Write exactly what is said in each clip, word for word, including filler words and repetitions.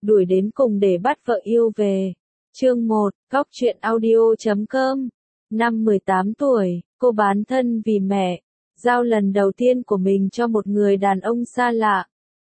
đuổi đến cùng để bắt vợ yêu về. Chương một, Góc truyện audio chấm com. Năm mười tám tuổi, cô bán thân vì mẹ, giao lần đầu tiên của mình cho một người đàn ông xa lạ.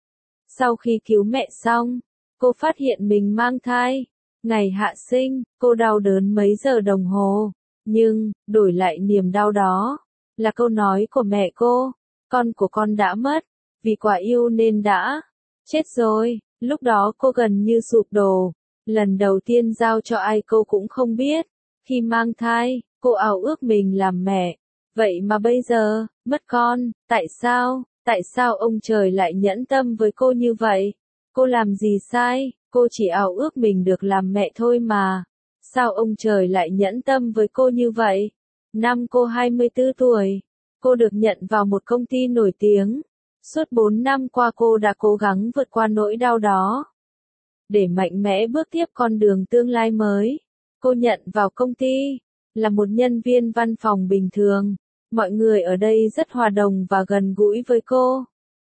Sau khi cứu mẹ xong, cô phát hiện mình mang thai. Ngày hạ sinh, cô đau đớn mấy giờ đồng hồ, nhưng, đổi lại niềm đau đó, là câu nói của mẹ cô, con của con đã mất, vì quá yêu nên đã chết rồi. Lúc đó cô gần như sụp đổ, lần đầu tiên giao cho ai cô cũng không biết. Khi mang thai, cô ao ước mình làm mẹ, vậy mà bây giờ, mất con, tại sao, tại sao ông trời lại nhẫn tâm với cô như vậy? Cô làm gì sai, cô chỉ ao ước mình được làm mẹ thôi mà. Sao ông trời lại nhẫn tâm với cô như vậy? Năm cô hai mươi tư tuổi, cô được nhận vào một công ty nổi tiếng. Suốt bốn năm qua cô đã cố gắng vượt qua nỗi đau đó, để mạnh mẽ bước tiếp con đường tương lai mới. Cô nhận vào công ty, là một nhân viên văn phòng bình thường. Mọi người ở đây rất hòa đồng và gần gũi với cô.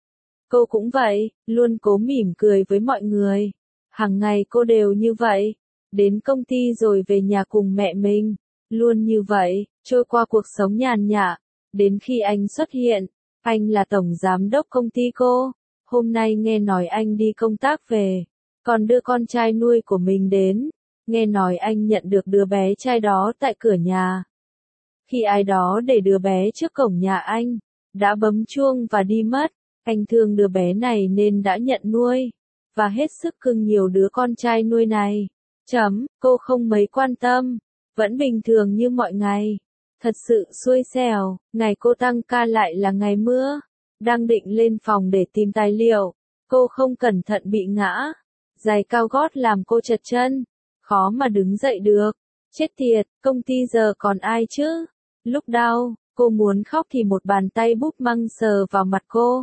Cô cũng vậy, luôn cố mỉm cười với mọi người. Hàng ngày cô đều như vậy, đến công ty rồi về nhà cùng mẹ mình. Luôn như vậy, trôi qua cuộc sống nhàn nhã, đến khi anh xuất hiện. Anh là tổng giám đốc công ty cô. Hôm nay nghe nói anh đi công tác về, còn đưa con trai nuôi của mình đến. Nghe nói anh nhận được đứa bé trai đó tại cửa nhà. Khi ai đó để đứa bé trước cổng nhà anh, đã bấm chuông và đi mất. Anh thương đứa bé này nên đã nhận nuôi, và hết sức cưng nhiều đứa con trai nuôi này. Chấm, cô không mấy quan tâm, vẫn bình thường như mọi ngày. Thật sự xui xẻo, ngày cô tăng ca lại là ngày mưa. Đang định lên phòng để tìm tài liệu, cô không cẩn thận bị ngã. Giày cao gót làm cô trật chân, khó mà đứng dậy được. Chết tiệt, công ty giờ còn ai chứ? Lúc đau, cô muốn khóc thì một bàn tay búp măng sờ vào mặt cô.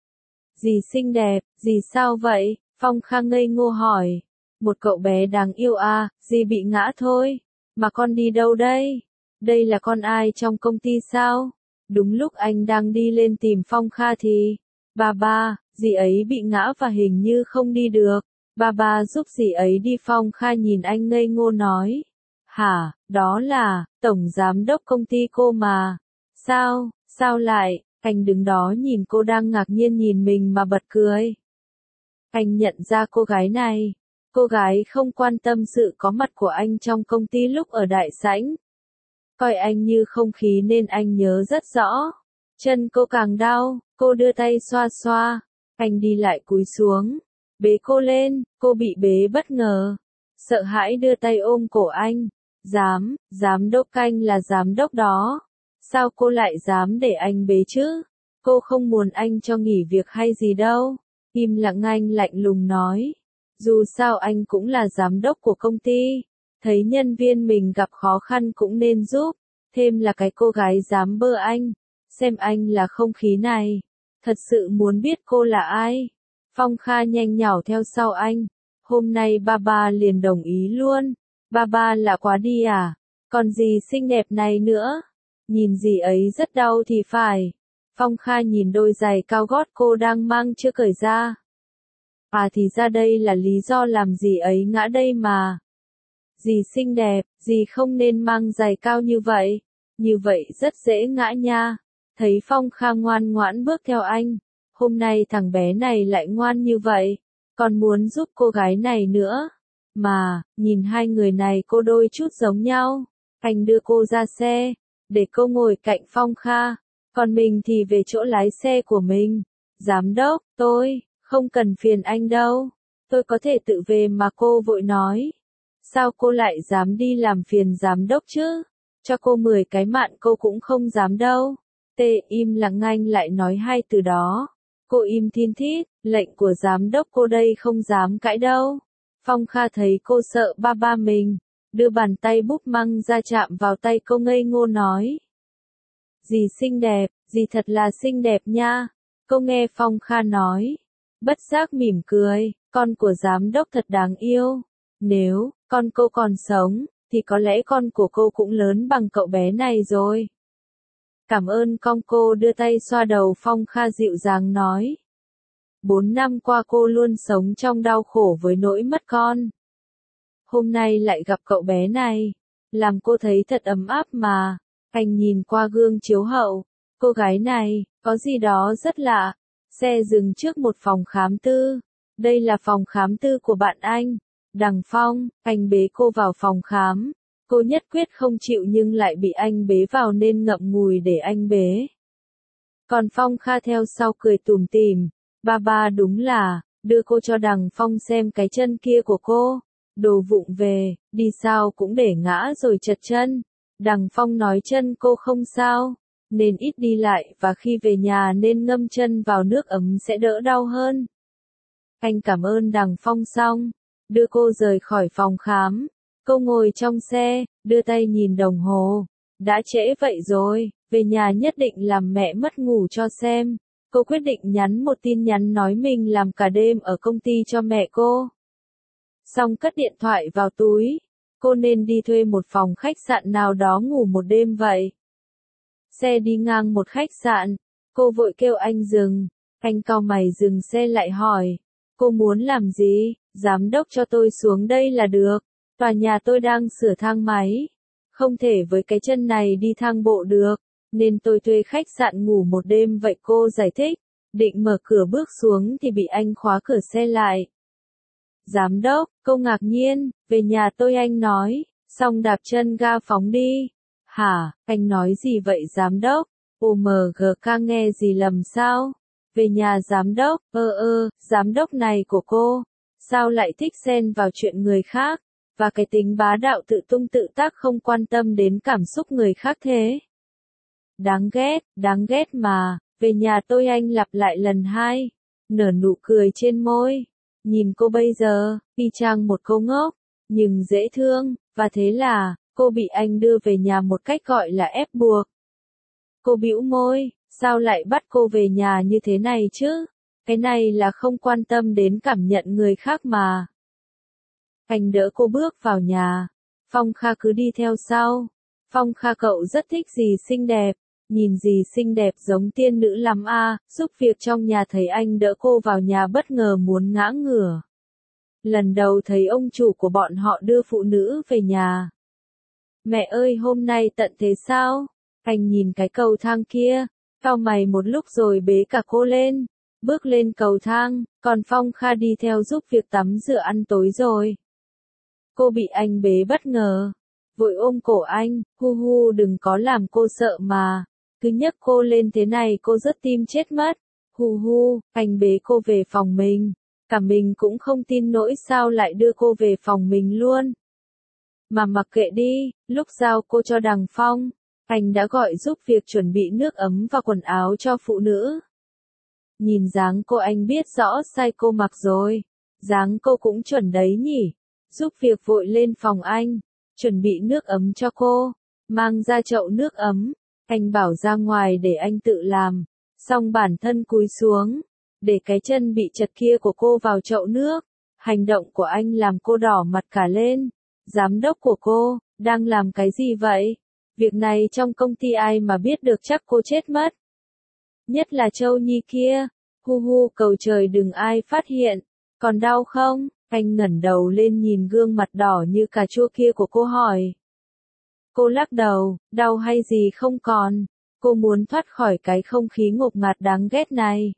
Dì xinh đẹp, dì sao vậy? Phong Kha ngây ngô hỏi. Một cậu bé đáng yêu à, dì bị ngã thôi. Mà con đi đâu đây? Đây là con ai trong công ty sao? Đúng lúc anh đang đi lên tìm Phong Kha thì, bà ba, dì ấy bị ngã và hình như không đi được. Bà ba giúp dì ấy đi. Phong Kha nhìn anh ngây ngô nói. Hả, đó là, tổng giám đốc công ty cô mà. Sao, sao lại? Anh đứng đó nhìn cô đang ngạc nhiên nhìn mình mà bật cười. Anh nhận ra cô gái này. Cô gái không quan tâm sự có mặt của anh trong công ty lúc ở đại sảnh. Coi anh như không khí nên anh nhớ rất rõ. Chân cô càng đau, cô đưa tay xoa xoa. Anh đi lại cúi xuống, bế cô lên, cô bị bế bất ngờ. Sợ hãi đưa tay ôm cổ anh. Giám, giám đốc anh là giám đốc đó. Sao cô lại dám để anh bế chứ? Cô không muốn anh cho nghỉ việc hay gì đâu. Im lặng anh lạnh lùng nói. Dù sao anh cũng là giám đốc của công ty. Thấy nhân viên mình gặp khó khăn cũng nên giúp. Thêm là cái cô gái dám bơ anh. Xem anh là không khí này. Thật sự muốn biết cô là ai. Phong Kha nhanh nhảu theo sau anh. Hôm nay ba ba liền đồng ý luôn. Ba ba lạ quá đi à? Còn gì xinh đẹp này nữa? Nhìn dì ấy rất đau thì phải. Phong Kha nhìn đôi giày cao gót cô đang mang chưa cởi ra. À thì ra đây là lý do làm dì ấy ngã đây mà. Dì xinh đẹp, dì không nên mang giày cao như vậy. Như vậy rất dễ ngã nha. Thấy Phong Kha ngoan ngoãn bước theo anh. Hôm nay thằng bé này lại ngoan như vậy. Còn muốn giúp cô gái này nữa. Mà, nhìn hai người này cô đôi chút giống nhau. Anh đưa cô ra xe, để cô ngồi cạnh Phong Kha. Còn mình thì về chỗ lái xe của mình. Giám đốc, tôi, không cần phiền anh đâu. Tôi có thể tự về mà. Cô vội nói. Sao cô lại dám đi làm phiền giám đốc chứ? Cho cô mười cái mạng cô cũng không dám đâu. Tê im lặng anh lại nói hai từ đó. Cô im thiên thít, lệnh của giám đốc cô đây không dám cãi đâu. Phong Kha thấy cô sợ ba ba mình, đưa bàn tay búp măng ra chạm vào tay cô ngây ngô nói. Dì xinh đẹp, dì thật là xinh đẹp nha. Cô nghe Phong Kha nói, bất giác mỉm cười, con của giám đốc thật đáng yêu. Nếu con cô còn sống, thì có lẽ con của cô cũng lớn bằng cậu bé này rồi. Cảm ơn con. Cô đưa tay xoa đầu Phong Kha dịu dàng nói. Bốn năm qua cô luôn sống trong đau khổ với nỗi mất con. Hôm nay lại gặp cậu bé này, làm cô thấy thật ấm áp mà. Anh nhìn qua gương chiếu hậu, cô gái này, có gì đó rất lạ. Xe dừng trước một phòng khám tư. Đây là phòng khám tư của bạn anh, Đằng Phong. Anh bế cô vào phòng khám. Cô nhất quyết không chịu nhưng lại bị anh bế vào nên ngậm ngùi để anh bế. Còn Phong Kha theo sau cười tủm tỉm. Ba ba đúng là, đưa cô cho Đằng Phong xem cái chân kia của cô. Đồ vụng về, đi sao cũng để ngã rồi chật chân. Đằng Phong nói chân cô không sao, nên ít đi lại và khi về nhà nên ngâm chân vào nước ấm sẽ đỡ đau hơn. Anh cảm ơn Đằng Phong xong, đưa cô rời khỏi phòng khám. Cô ngồi trong xe, đưa tay nhìn đồng hồ. Đã trễ vậy rồi, về nhà nhất định làm mẹ mất ngủ cho xem. Cô quyết định nhắn một tin nhắn nói mình làm cả đêm ở công ty cho mẹ cô. Xong cất điện thoại vào túi. Cô nên đi thuê một phòng khách sạn nào đó ngủ một đêm vậy. Xe đi ngang một khách sạn. Cô vội kêu anh dừng. Anh cau mày dừng xe lại hỏi. Cô muốn làm gì? Giám đốc cho tôi xuống đây là được. Tòa nhà tôi đang sửa thang máy. Không thể với cái chân này đi thang bộ được. Nên tôi thuê khách sạn ngủ một đêm vậy cô giải thích. Định mở cửa bước xuống thì bị anh khóa cửa xe lại. Giám đốc, cô ngạc nhiên, về nhà tôi anh nói, xong đạp chân ga phóng đi. Hả, anh nói gì vậy giám đốc? ô em giê ca nghe gì lầm sao? Về nhà giám đốc, ơ ơ, giám đốc này của cô, sao lại thích xen vào chuyện người khác, và cái tính bá đạo tự tung tự tác không quan tâm đến cảm xúc người khác thế? Đáng ghét, đáng ghét mà, về nhà tôi anh lặp lại lần hai, nở nụ cười trên môi. Nhìn cô bây giờ, y chang một cô ngốc, nhưng dễ thương, và thế là, cô bị anh đưa về nhà một cách gọi là ép buộc. Cô bĩu môi, sao lại bắt cô về nhà như thế này chứ? Cái này là không quan tâm đến cảm nhận người khác mà. Anh đỡ cô bước vào nhà. Phong Kha cứ đi theo sau. Phong Kha cậu rất thích dì xinh đẹp. Nhìn dì xinh đẹp giống tiên nữ lắm a. Giúp việc trong nhà thấy anh đỡ cô vào nhà bất ngờ muốn ngã ngửa. Lần đầu thấy ông chủ của bọn họ đưa phụ nữ về nhà. Mẹ ơi hôm nay tận thế sao? Anh nhìn cái cầu thang kia, cau mày một lúc rồi bế cả cô lên. Bước lên cầu thang, còn Phong Kha đi theo giúp việc tắm rửa ăn tối rồi. Cô bị anh bế bất ngờ. Vội ôm cổ anh, hu hu đừng có làm cô sợ mà. Cứ nhấc cô lên thế này cô rất tim chết mất. Hu hu, anh bế cô về phòng mình. Cả mình cũng không tin nổi sao lại đưa cô về phòng mình luôn. Mà mặc kệ đi, lúc giao cô cho Đằng Phong, anh đã gọi giúp việc chuẩn bị nước ấm và quần áo cho phụ nữ. Nhìn dáng cô anh biết rõ sai cô mặc rồi. Dáng cô cũng chuẩn đấy nhỉ. Giúp việc vội lên phòng anh, chuẩn bị nước ấm cho cô, mang ra chậu nước ấm. Anh bảo ra ngoài để anh tự làm, xong bản thân cúi xuống, để cái chân bị chật kia của cô vào chậu nước. Hành động của anh làm cô đỏ mặt cả lên. Giám đốc của cô, đang làm cái gì vậy? Việc này trong công ty ai mà biết được chắc cô chết mất. Nhất là Châu Nhi kia. Hu hu cầu trời đừng ai phát hiện. Còn đau không? Anh ngẩng đầu lên nhìn gương mặt đỏ như cà chua kia của cô hỏi. Cô lắc đầu, đau hay gì không còn. Cô muốn thoát khỏi cái không khí ngột ngạt đáng ghét này.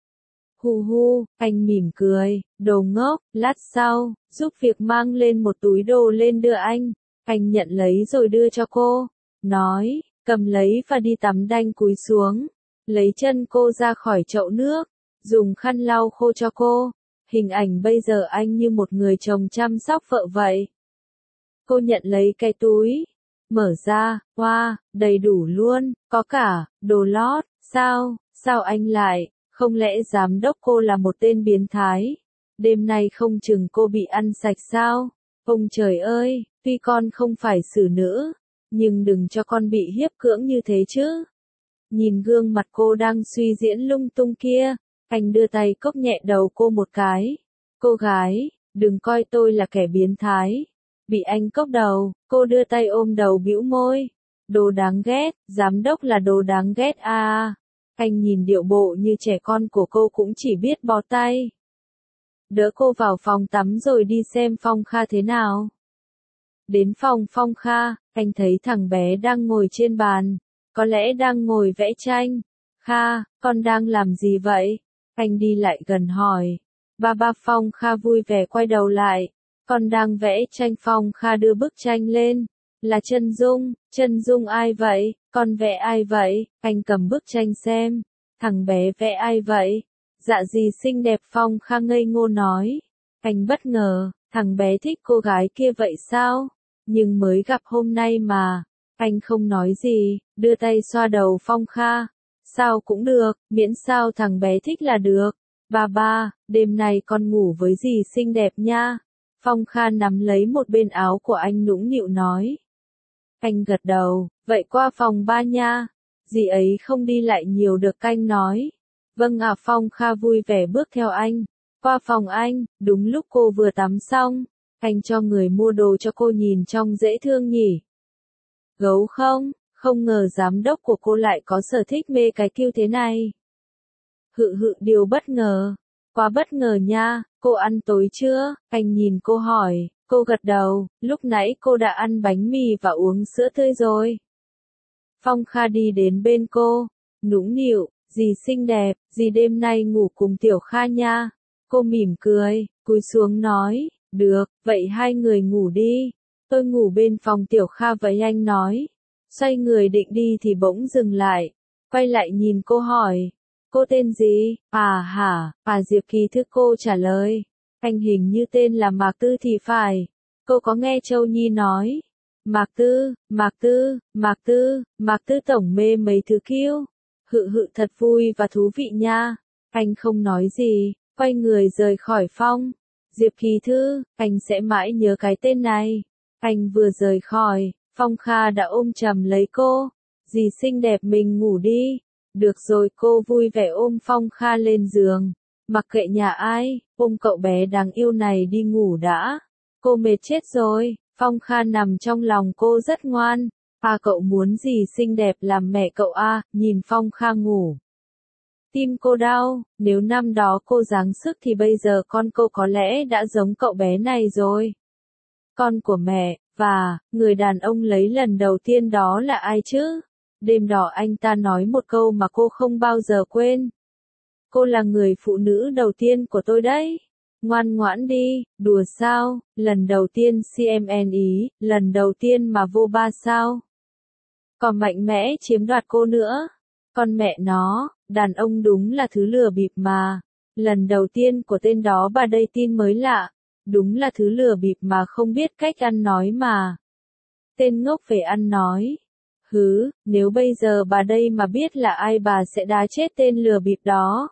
Hu hu, anh mỉm cười, đồ ngốc, lát sau, giúp việc mang lên một túi đồ lên đưa anh. Anh nhận lấy rồi đưa cho cô. Nói, cầm lấy và đi tắm đanh cúi xuống. Lấy chân cô ra khỏi chậu nước. Dùng khăn lau khô cho cô. Hình ảnh bây giờ anh như một người chồng chăm sóc vợ vậy. Cô nhận lấy cái túi. Mở ra, wow, đầy đủ luôn, có cả, đồ lót, sao, sao anh lại, không lẽ giám đốc cô là một tên biến thái? Đêm nay không chừng cô bị ăn sạch sao? Ông trời ơi, tuy con không phải xử nữ, nhưng đừng cho con bị hiếp cưỡng như thế chứ. Nhìn gương mặt cô đang suy diễn lung tung kia, anh đưa tay cốc nhẹ đầu cô một cái. Cô gái, đừng coi tôi là kẻ biến thái. Bị anh cốc đầu, cô đưa tay ôm đầu bĩu môi. Đồ đáng ghét, giám đốc là đồ đáng ghét à. Anh nhìn điệu bộ như trẻ con của cô cũng chỉ biết bó tay. Đỡ cô vào phòng tắm rồi đi xem Phong Kha thế nào. Đến phòng Phong Kha, anh thấy thằng bé đang ngồi trên bàn, có lẽ đang ngồi vẽ tranh. Kha, con đang làm gì vậy? Anh đi lại gần hỏi. Ba ba Phong Kha vui vẻ quay đầu lại. Con đang vẽ tranh. Phong Kha đưa bức tranh lên. Là chân dung, chân dung ai vậy? Con vẽ ai vậy? Anh cầm bức tranh xem. Thằng bé vẽ ai vậy? Dạ gì xinh đẹp. Phong Kha ngây ngô nói. Anh bất ngờ, thằng bé thích cô gái kia vậy sao? Nhưng mới gặp hôm nay mà. Anh không nói gì, đưa tay xoa đầu Phong Kha. Sao cũng được, miễn sao thằng bé thích là được. Ba ba, đêm nay con ngủ với dì xinh đẹp nha. Phong Kha nắm lấy một bên áo của anh nũng nịu nói. Anh gật đầu, vậy qua phòng ba nha. Dì ấy không đi lại nhiều được. Anh nói. Vâng ạ. Phong Kha vui vẻ bước theo anh. Qua phòng anh, đúng lúc cô vừa tắm xong. Anh cho người mua đồ cho cô nhìn trông dễ thương nhỉ. Gấu không? Không ngờ giám đốc của cô lại có sở thích mê cái kiêu thế này. Hự hự điều bất ngờ. Quá bất ngờ nha. Cô ăn tối chưa? Anh nhìn cô hỏi. Cô gật đầu. Lúc nãy cô đã ăn bánh mì và uống sữa tươi rồi. Phong Kha đi đến bên cô. Nũng nịu. Dì xinh đẹp. Dì đêm nay ngủ cùng Tiểu Kha nha. Cô mỉm cười. Cúi xuống nói. Được, vậy hai người ngủ đi. Tôi ngủ bên phòng Tiểu Kha vậy. Anh nói. Xoay người định đi thì bỗng dừng lại. Quay lại nhìn cô hỏi. Cô tên gì? À hả, à Diệp Kỳ Thư. Cô trả lời. Anh hình như tên là Mạc Tư thì phải. Cô có nghe Châu Nhi nói. Mạc Tư, Mạc Tư, Mạc Tư, Mạc Tư tổng mê mấy thứ kiêu. Hự hự thật vui và thú vị nha. Anh không nói gì, quay người rời khỏi phòng. Diệp Kỳ Thư, anh sẽ mãi nhớ cái tên này. Anh vừa rời khỏi, Phong Kha đã ôm chầm lấy cô. Dì xinh đẹp mình ngủ đi. Được rồi. Cô vui vẻ ôm Phong Kha lên giường. Mặc kệ nhà ai, ôm cậu bé đáng yêu này đi ngủ đã. Cô mệt chết rồi. Phong Kha nằm trong lòng cô rất ngoan. À cậu muốn dì xinh đẹp làm mẹ cậu à? Nhìn Phong Kha ngủ. Tim cô đau, nếu năm đó cô giáng sức thì bây giờ con cô có lẽ đã giống cậu bé này rồi. Con của mẹ, và, người đàn ông lấy lần đầu tiên đó là ai chứ? Đêm đó anh ta nói một câu mà cô không bao giờ quên. Cô là người phụ nữ đầu tiên của tôi đấy. Ngoan ngoãn đi, đùa sao, lần đầu tiên xê em en ý, lần đầu tiên mà vô ba sao. Còn mạnh mẽ chiếm đoạt cô nữa. Con mẹ nó, đàn ông đúng là thứ lừa bịp mà. Lần đầu tiên của tên đó bà đây tin mới lạ. Đúng là thứ lừa bịp mà không biết cách ăn nói mà. Tên ngốc về ăn nói. Hứ, nếu bây giờ bà đây mà biết là ai bà sẽ đá chết tên lừa bịp đó.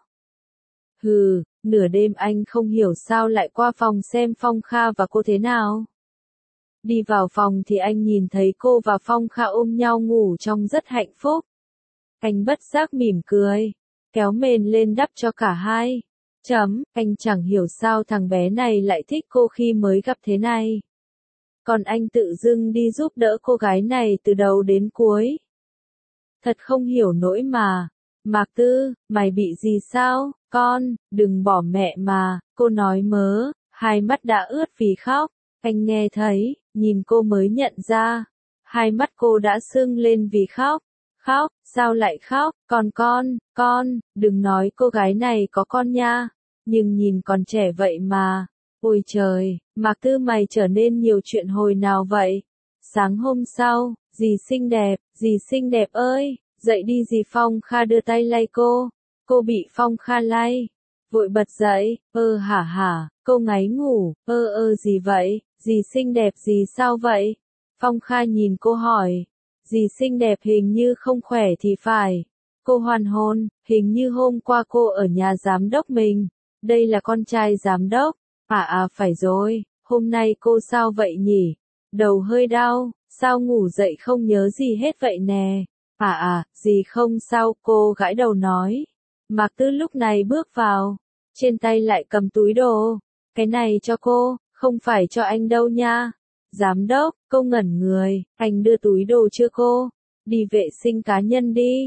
Hừ, nửa đêm anh không hiểu sao lại qua phòng xem Phong Kha và cô thế nào. Đi vào phòng thì anh nhìn thấy cô và Phong Kha ôm nhau ngủ trong rất hạnh phúc. Anh bất giác mỉm cười, kéo mền lên đắp cho cả hai. Chấm, anh chẳng hiểu sao thằng bé này lại thích cô khi mới gặp thế này. Còn anh tự dưng đi giúp đỡ cô gái này từ đầu đến cuối. Thật không hiểu nổi mà. Mạc Tư, mày bị gì sao? Con, đừng bỏ mẹ mà, cô nói mớ, hai mắt đã ướt vì khóc. Anh nghe thấy, nhìn cô mới nhận ra. Hai mắt cô đã sưng lên vì khóc. Khóc, sao lại khóc? Con con, con, đừng nói cô gái này có con nha. Nhưng nhìn còn trẻ vậy mà. Ôi trời, Mạc Tư mày trở nên nhiều chuyện hồi nào vậy? Sáng hôm sau, dì xinh đẹp, dì xinh đẹp ơi, dậy đi. Dì Phong Kha đưa tay lay cô. Cô bị Phong Kha lay. Vội bật dậy, ơ hả hả, cô ngáy ngủ, ơ ơ gì vậy, dì xinh đẹp dì sao vậy? Phong Kha nhìn cô hỏi. Dì xinh đẹp hình như không khỏe thì phải. Cô hoàn hồn, hình như hôm qua cô ở nhà giám đốc mình. Đây là con trai giám đốc. À à phải rồi, hôm nay cô sao vậy nhỉ? Đầu hơi đau, sao ngủ dậy không nhớ gì hết vậy nè? À à, gì không sao, cô gãi đầu nói. Mạc Tư lúc này bước vào, trên tay lại cầm túi đồ. Cái này cho cô, không phải cho anh đâu nha. Giám đốc, cô ngẩn người, anh đưa túi đồ chưa cô? Đi vệ sinh cá nhân đi. Cô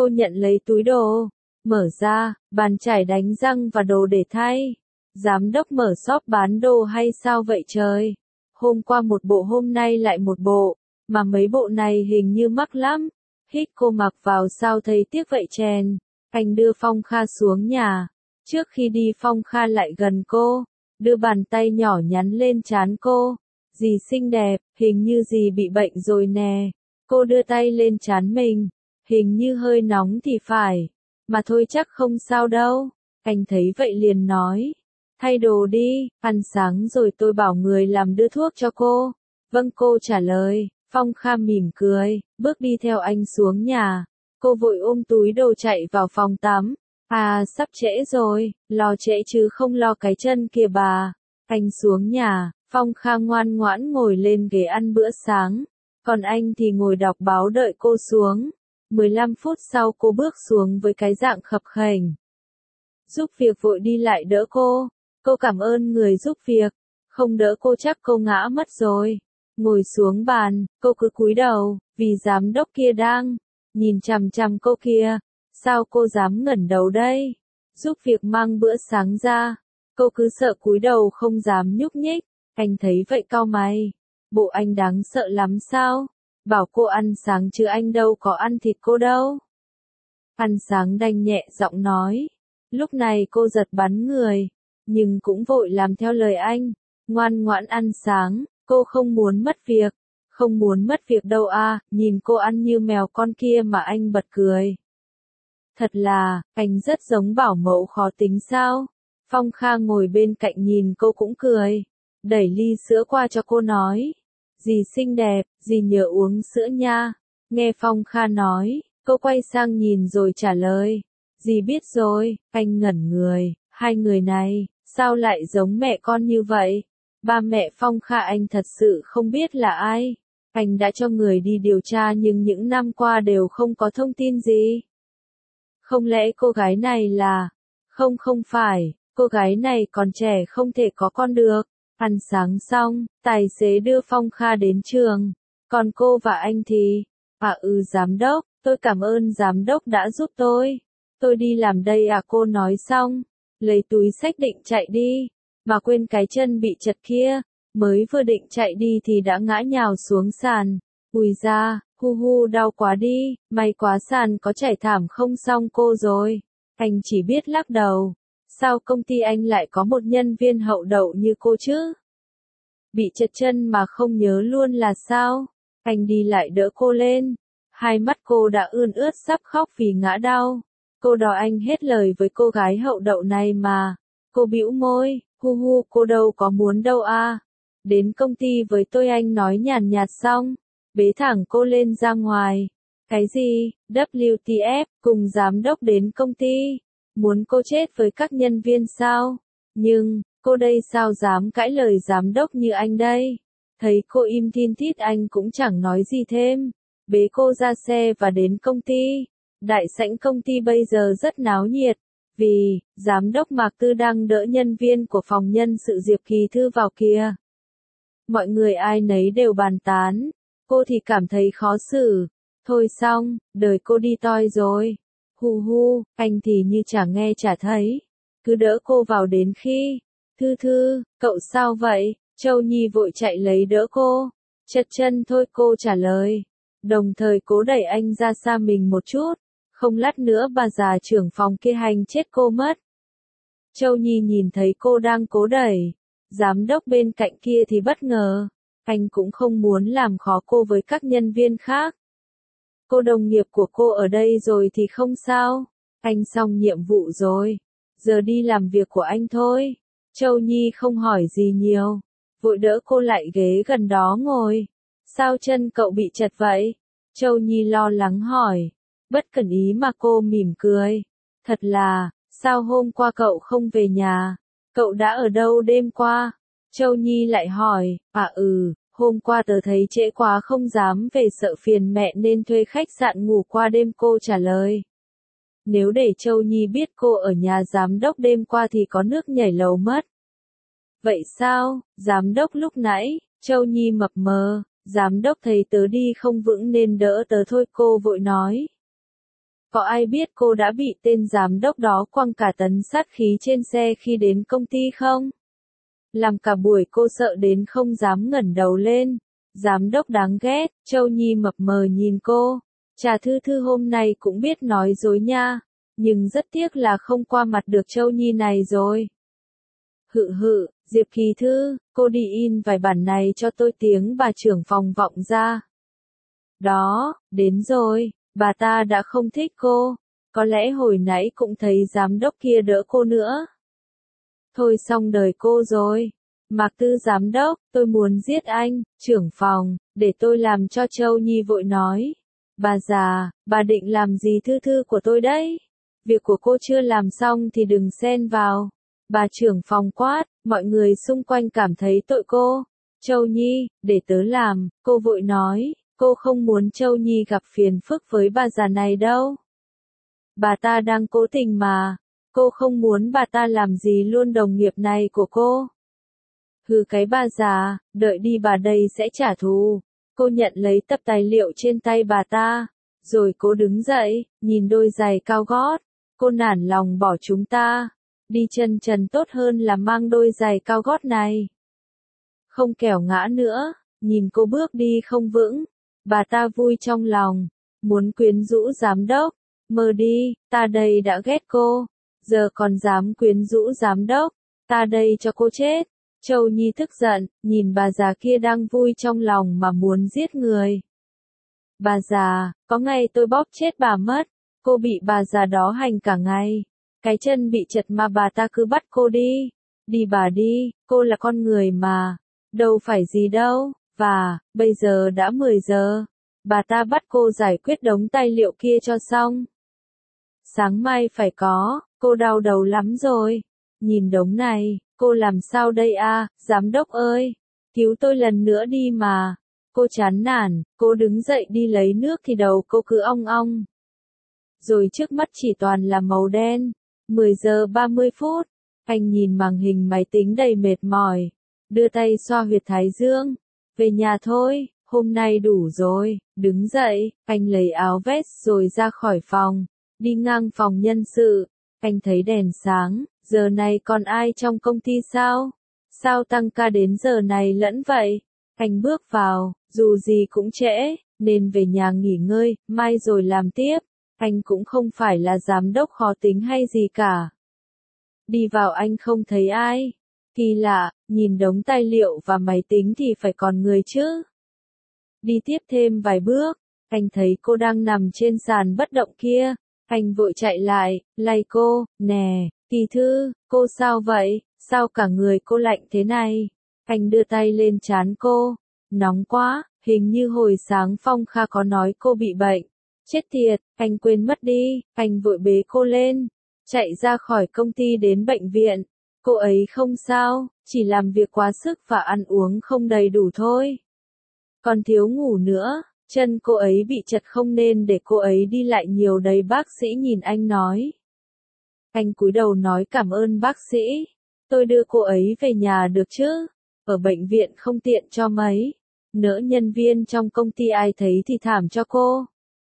Cô nhận lấy túi đồ, mở ra, bàn chải đánh răng và đồ để thay. Giám đốc mở shop bán đồ hay sao vậy trời? Hôm qua một bộ hôm nay lại một bộ, mà mấy bộ này hình như mắc lắm. Hít cô mặc vào sao thấy tiếc vậy chèn. Anh đưa Phong Kha xuống nhà. Trước khi đi Phong Kha lại gần cô, đưa bàn tay nhỏ nhắn lên trán cô. Dì xinh đẹp, hình như dì bị bệnh rồi nè. Cô đưa tay lên trán mình, hình như hơi nóng thì phải, mà thôi chắc không sao đâu. Anh thấy vậy liền nói, thay đồ đi, ăn sáng rồi tôi bảo người làm đưa thuốc cho cô. Vâng cô trả lời. Phong Kha mỉm cười, bước đi theo anh xuống nhà. Cô vội ôm túi đồ chạy vào phòng tắm. À sắp trễ rồi, lo trễ chứ không lo cái chân kìa bà. Anh xuống nhà, Phong Kha ngoan ngoãn ngồi lên ghế ăn bữa sáng. Còn anh thì ngồi đọc báo đợi cô xuống. mười lăm phút sau cô bước xuống với cái dạng khập khểnh. Giúp việc vội đi lại đỡ cô. Cô cảm ơn người giúp việc. Không đỡ cô chắc cô ngã mất rồi. Ngồi xuống bàn, cô cứ cúi đầu, vì giám đốc kia đang nhìn chằm chằm cô kia. Sao cô dám ngẩng đầu đây? Giúp việc mang bữa sáng ra. Cô cứ sợ cúi đầu không dám nhúc nhích. Anh thấy vậy cau mày. Bộ anh đáng sợ lắm sao? Bảo cô ăn sáng chứ anh đâu có ăn thịt cô đâu. Ăn sáng đanh nhẹ giọng nói. Lúc này cô giật bắn người, nhưng cũng vội làm theo lời anh. Ngoan ngoãn ăn sáng, cô không muốn mất việc. Không muốn mất việc đâu à, nhìn cô ăn như mèo con kia mà anh bật cười. Thật là, anh rất giống bảo mẫu khó tính sao? Phong Kha ngồi bên cạnh nhìn cô cũng cười. Đẩy ly sữa qua cho cô nói. Dì xinh đẹp, dì nhớ uống sữa nha. Nghe Phong Kha nói, cô quay sang nhìn rồi trả lời. Dì biết rồi, anh ngẩn người, hai người này, sao lại giống mẹ con như vậy? Ba mẹ Phong Kha anh thật sự không biết là ai. Anh đã cho người đi điều tra nhưng những năm qua đều không có thông tin gì. Không lẽ cô gái này là... Không không phải, cô gái này còn trẻ không thể có con được. Ăn sáng xong, tài xế đưa Phong Kha đến trường. Còn cô và anh thì... À ừ giám đốc, tôi cảm ơn giám đốc đã giúp tôi. Tôi đi làm đây à cô nói xong. Lấy túi xách định chạy đi. Mà quên cái chân bị chật kia. Mới vừa định chạy đi thì đã ngã nhào xuống sàn. Ui da, hu hu đau quá đi. May quá sàn có trải thảm không xong cô rồi. Anh chỉ biết lắc đầu. Sao công ty anh lại có một nhân viên hậu đậu như cô chứ? Bị chật chân mà không nhớ luôn là sao? Anh đi lại đỡ cô lên. Hai mắt cô đã ươn ướt sắp khóc vì ngã đau. Cô đòi anh hết lời với cô gái hậu đậu này mà. Cô bĩu môi, hu hu cô đâu có muốn đâu à. Đến công ty với tôi anh nói nhàn nhạt xong. Bế thẳng cô lên ra ngoài. Cái gì, W T F, cùng giám đốc đến công ty. Muốn cô chết với các nhân viên sao? Nhưng, cô đây sao dám cãi lời giám đốc như anh đây? Thấy cô im thin thít anh cũng chẳng nói gì thêm. Bế cô ra xe và đến công ty. Đại sảnh công ty bây giờ rất náo nhiệt. Vì, giám đốc Mạc Tư đang đỡ nhân viên của phòng nhân sự Diệp Kỳ Thư vào kia. Mọi người ai nấy đều bàn tán. Cô thì cảm thấy khó xử. Thôi xong, đời cô đi toi rồi. Hu hu, anh thì như chả nghe chả thấy. Cứ đỡ cô vào đến khi. Thư Thư, cậu sao vậy? Châu Nhi vội chạy lấy đỡ cô. Chật chân thôi cô trả lời. Đồng thời cố đẩy anh ra xa mình một chút. Không lát nữa bà già trưởng phòng kia hành chết cô mất. Châu Nhi nhìn thấy cô đang cố đẩy. Giám đốc bên cạnh kia thì bất ngờ. Anh cũng không muốn làm khó cô với các nhân viên khác. Cô đồng nghiệp của cô ở đây rồi thì không sao. Anh xong nhiệm vụ rồi. Giờ đi làm việc của anh thôi. Châu Nhi không hỏi gì nhiều. Vội đỡ cô lại ghế gần đó ngồi. Sao chân cậu bị chật vậy? Châu Nhi lo lắng hỏi. Bất cẩn ý mà cô mỉm cười. Thật là, sao hôm qua cậu không về nhà? Cậu đã ở đâu đêm qua? Châu Nhi lại hỏi. À ừ, hôm qua tớ thấy trễ quá không dám về sợ phiền mẹ nên thuê khách sạn ngủ qua đêm cô trả lời. Nếu để Châu Nhi biết cô ở nhà giám đốc đêm qua thì có nước nhảy lầu mất. Vậy sao, giám đốc lúc nãy, Châu Nhi mập mờ, giám đốc thấy tớ đi không vững nên đỡ tớ thôi cô vội nói. Có ai biết cô đã bị tên giám đốc đó quăng cả tấn sát khí trên xe khi đến công ty không? Làm cả buổi cô sợ đến không dám ngẩng đầu lên. Giám đốc đáng ghét, Châu Nhi mập mờ nhìn cô. Trà Thư Thư hôm nay cũng biết nói dối nha, nhưng rất tiếc là không qua mặt được Châu Nhi này rồi. Hự hự, Diệp Kỳ Thư, cô đi in vài bản này cho tôi, tiếng bà trưởng phòng vọng ra. Đó, đến rồi, bà ta đã không thích cô, có lẽ hồi nãy cũng thấy giám đốc kia đỡ cô nữa. Thôi xong đời cô rồi. Mạc Tư giám đốc, tôi muốn giết anh, trưởng phòng, để tôi làm cho. Châu Nhi vội nói. Bà già, bà định làm gì Thư Thư của tôi đấy? Việc của cô chưa làm xong thì đừng xen vào. Bà trưởng phòng quát, mọi người xung quanh cảm thấy tội cô. Châu Nhi, để tớ làm, cô vội nói, cô không muốn Châu Nhi gặp phiền phức với bà già này đâu. Bà ta đang cố tình mà, cô không muốn bà ta làm gì luôn đồng nghiệp này của cô. Hừ cái bà già, đợi đi bà đây sẽ trả thù. Cô nhận lấy tập tài liệu trên tay bà ta, rồi cô đứng dậy, nhìn đôi giày cao gót. Cô nản lòng bỏ chúng ta. Đi chân trần tốt hơn là mang đôi giày cao gót này. Không kẻo ngã nữa, nhìn cô bước đi không vững. Bà ta vui trong lòng, muốn quyến rũ giám đốc. Mơ đi, ta đây đã ghét cô, giờ còn dám quyến rũ giám đốc, ta đây cho cô chết. Châu Nhi tức giận, nhìn bà già kia đang vui trong lòng mà muốn giết người. Bà già, có ngày tôi bóp chết bà mất. Cô bị bà già đó hành cả ngày. Cái chân bị chật mà bà ta cứ bắt cô đi. Đi bà đi, cô là con người mà. Đâu phải gì đâu, và, bây giờ đã mười giờ. Bà ta bắt cô giải quyết đống tài liệu kia cho xong. Sáng mai phải có, cô đau đầu lắm rồi. Nhìn đống này, cô làm sao đây à, giám đốc ơi, cứu tôi lần nữa đi mà. Cô chán nản, cô đứng dậy đi lấy nước thì đầu cô cứ ong ong. Rồi trước mắt chỉ toàn là màu đen. mười giờ ba mươi phút, anh nhìn màn hình máy tính đầy mệt mỏi, đưa tay xoa huyệt thái dương. Về nhà thôi, hôm nay đủ rồi, đứng dậy, anh lấy áo vest rồi ra khỏi phòng, đi ngang phòng nhân sự, anh thấy đèn sáng, giờ này còn ai trong công ty sao? Sao tăng ca đến giờ này lẫn vậy? Anh bước vào, dù gì cũng trễ, nên về nhà nghỉ ngơi, mai rồi làm tiếp. Anh cũng không phải là giám đốc khó tính hay gì cả. Đi vào anh không thấy ai. Kỳ lạ, nhìn đống tài liệu và máy tính thì phải còn người chứ. Đi tiếp thêm vài bước, anh thấy cô đang nằm trên sàn bất động kia. Anh vội chạy lại, lay cô, nè, Kỳ Thư, cô sao vậy, sao cả người cô lạnh thế này? Anh đưa tay lên trán cô, nóng quá, hình như hồi sáng Phong Kha có nói cô bị bệnh. Chết tiệt, anh quên mất đi, anh vội bế cô lên, chạy ra khỏi công ty đến bệnh viện. Cô ấy không sao, chỉ làm việc quá sức và ăn uống không đầy đủ thôi. Còn thiếu ngủ nữa, chân cô ấy bị chật không nên để cô ấy đi lại nhiều đấy. Bác sĩ nhìn anh nói. Anh cúi đầu nói cảm ơn bác sĩ, tôi đưa cô ấy về nhà được chứ, ở bệnh viện không tiện cho mấy. Nỡ nhân viên trong công ty ai thấy thì thảm cho cô.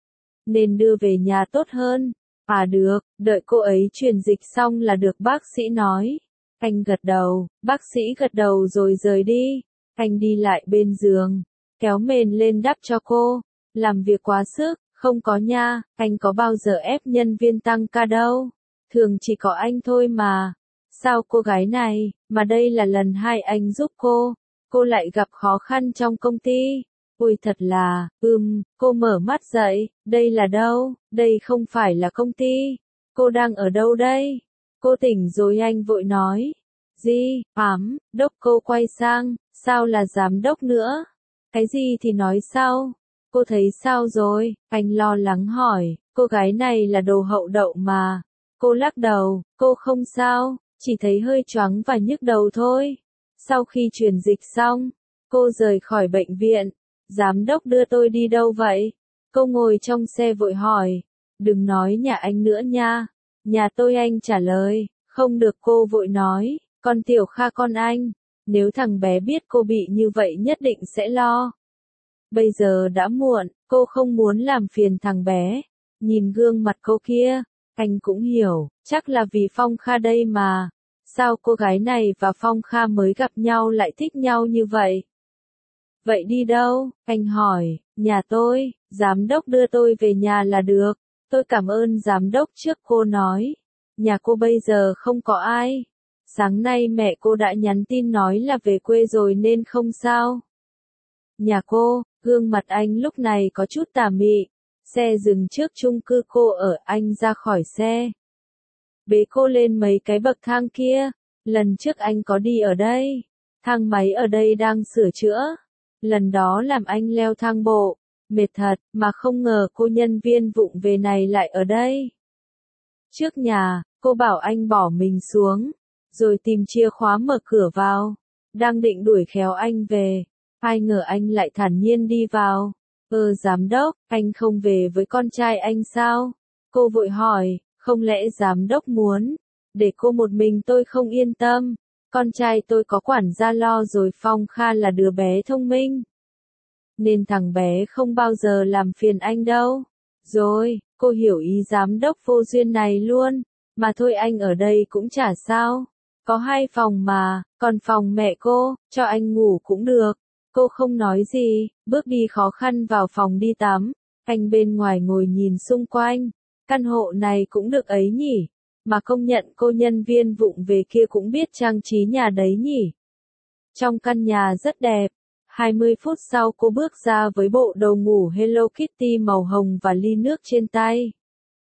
Nên đưa về nhà tốt hơn. À được, đợi cô ấy truyền dịch xong là được, bác sĩ nói. Anh gật đầu, bác sĩ gật đầu rồi rời đi. Anh đi lại bên giường, kéo mền lên đắp cho cô. Làm việc quá sức, không có nha, anh có bao giờ ép nhân viên tăng ca đâu. Thường chỉ có anh thôi mà. Sao cô gái này, mà đây là lần hai anh giúp cô, cô lại gặp khó khăn trong công ty. Ôi thật là, ừm, cô mở mắt dậy, đây là đâu, đây không phải là công ty, cô đang ở đâu đây? Cô tỉnh rồi, anh vội nói. Gì, ám, đốc. Cô quay sang, sao là giám đốc nữa? Cái gì thì nói sau. Cô thấy sao rồi? Anh lo lắng hỏi, cô gái này là đồ hậu đậu mà. Cô lắc đầu, cô không sao, chỉ thấy hơi choáng và nhức đầu thôi. Sau khi truyền dịch xong, cô rời khỏi bệnh viện. Giám đốc đưa tôi đi đâu vậy? Cô ngồi trong xe vội hỏi. Đừng nói nhà anh nữa nha. Nhà tôi, anh trả lời. Không được, cô vội nói. Con Tiểu Kha con anh. Nếu thằng bé biết cô bị như vậy nhất định sẽ lo. Bây giờ đã muộn, cô không muốn làm phiền thằng bé. Nhìn gương mặt cô kia, anh cũng hiểu, chắc là vì Phong Kha đây mà. Sao cô gái này và Phong Kha mới gặp nhau lại thích nhau như vậy? Vậy đi đâu? Anh hỏi, nhà tôi, giám đốc đưa tôi về nhà là được. Tôi cảm ơn giám đốc trước, cô nói. Nhà cô bây giờ không có ai. Sáng nay mẹ cô đã nhắn tin nói là về quê rồi nên không sao. Nhà cô, gương mặt anh lúc này có chút tà mị. Xe dừng trước chung cư cô ở, anh ra khỏi xe. Bế cô lên mấy cái bậc thang kia. Lần trước anh có đi ở đây. Thang máy ở đây đang sửa chữa. Lần đó làm anh leo thang bộ. Mệt thật, mà không ngờ cô nhân viên vụng về này lại ở đây. Trước nhà, cô bảo anh bỏ mình xuống. Rồi tìm chìa khóa mở cửa vào. Đang định đuổi khéo anh về. Ai ngờ anh lại thản nhiên đi vào. Ơ giám đốc, anh không về với con trai anh sao? Cô vội hỏi, không lẽ giám đốc muốn để cô một mình? Tôi không yên tâm. Con trai tôi có quản gia lo rồi. Phong Kha là đứa bé thông minh. Nên thằng bé không bao giờ làm phiền anh đâu. Rồi, cô hiểu ý giám đốc vô duyên này luôn. Mà thôi anh ở đây cũng chả sao. Có hai phòng mà, còn phòng mẹ cô, cho anh ngủ cũng được. Cô không nói gì, bước đi khó khăn vào phòng đi tắm. Anh bên ngoài ngồi nhìn xung quanh. Căn hộ này cũng được ấy nhỉ. Mà công nhận cô nhân viên vụng về kia cũng biết trang trí nhà đấy nhỉ. Trong căn nhà rất đẹp. hai mươi phút sau cô bước ra với bộ đồ ngủ Hello Kitty màu hồng và ly nước trên tay.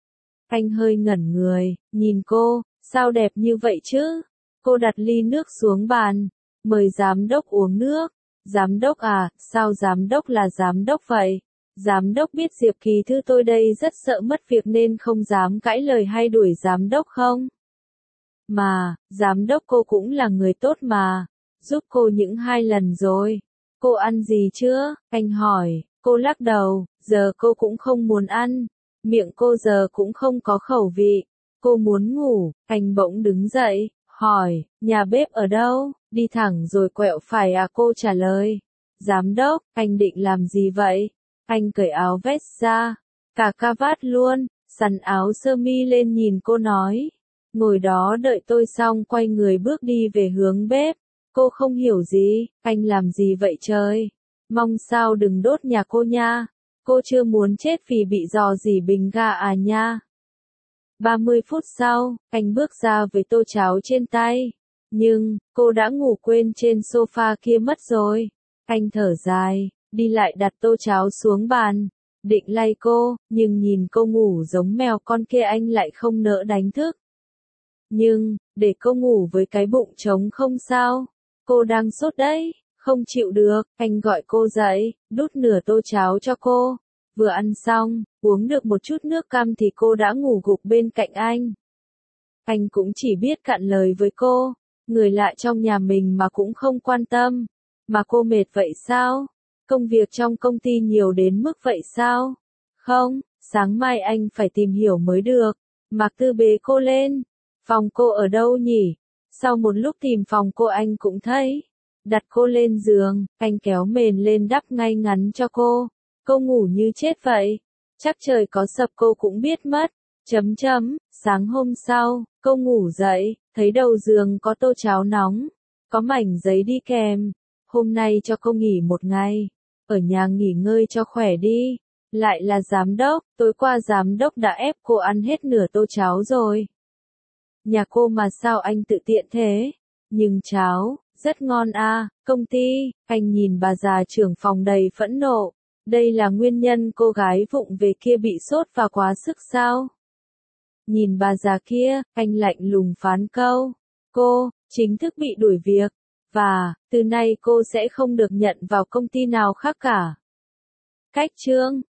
Anh hơi ngẩn người, nhìn cô, sao đẹp như vậy chứ? Cô đặt ly nước xuống bàn, mời giám đốc uống nước. Giám đốc à, sao giám đốc là giám đốc vậy? Giám đốc biết Diệp Kỳ Thư tôi đây rất sợ mất việc nên không dám cãi lời hay đuổi giám đốc không? Mà, giám đốc cô cũng là người tốt mà, giúp cô những hai lần rồi. Cô ăn gì chưa? Anh hỏi, cô lắc đầu, giờ cô cũng không muốn ăn. Miệng cô giờ cũng không có khẩu vị. Cô muốn ngủ. Anh bỗng đứng dậy, hỏi, nhà bếp ở đâu? Đi thẳng rồi quẹo phải à? Cô trả lời. Giám đốc, anh định làm gì vậy? Anh cởi áo vest ra, cả cà vạt luôn, xắn áo sơ mi lên nhìn cô nói. Ngồi đó đợi tôi xong quay người bước đi về hướng bếp. Cô không hiểu gì, anh làm gì vậy trời? Mong sao đừng đốt nhà cô nha. Cô chưa muốn chết vì bị rò rỉ bình ga à nha. ba mươi phút sau, anh bước ra với tô cháo trên tay. Nhưng, cô đã ngủ quên trên sofa kia mất rồi. Anh thở dài, đi lại đặt tô cháo xuống bàn. Định lay cô, nhưng nhìn cô ngủ giống mèo con kia anh lại không nỡ đánh thức. Nhưng, để cô ngủ với cái bụng trống không sao. Cô đang sốt đấy, không chịu được, anh gọi cô dậy, đút nửa tô cháo cho cô. Vừa ăn xong, uống được một chút nước cam thì cô đã ngủ gục bên cạnh anh. Anh cũng chỉ biết cạn lời với cô, người lạ trong nhà mình mà cũng không quan tâm. Mà cô mệt vậy sao? Công việc trong công ty nhiều đến mức vậy sao? Không, sáng mai anh phải tìm hiểu mới được. Mạc Tư bế cô lên. Phòng cô ở đâu nhỉ? Sau một lúc tìm phòng cô anh cũng thấy. Đặt cô lên giường, anh kéo mền lên đắp ngay ngắn cho cô. Cô ngủ như chết vậy. Chắc trời có sập cô cũng biết mất. Chấm chấm, sáng hôm sau, cô ngủ dậy, thấy đầu giường có tô cháo nóng. Có mảnh giấy đi kèm. Hôm nay cho cô nghỉ một ngày. Ở nhà nghỉ ngơi cho khỏe đi. Lại là giám đốc, tối qua giám đốc đã ép cô ăn hết nửa tô cháo rồi. Nhà cô mà sao anh tự tiện thế? Nhưng cháo, rất ngon à, công ty, anh nhìn bà già trưởng phòng đầy phẫn nộ. Đây là nguyên nhân cô gái vụng về kia bị sốt và quá sức sao? Nhìn bà già kia, anh lạnh lùng phán câu. Cô, chính thức bị đuổi việc. Và, từ nay cô sẽ không được nhận vào công ty nào khác cả. Cách chương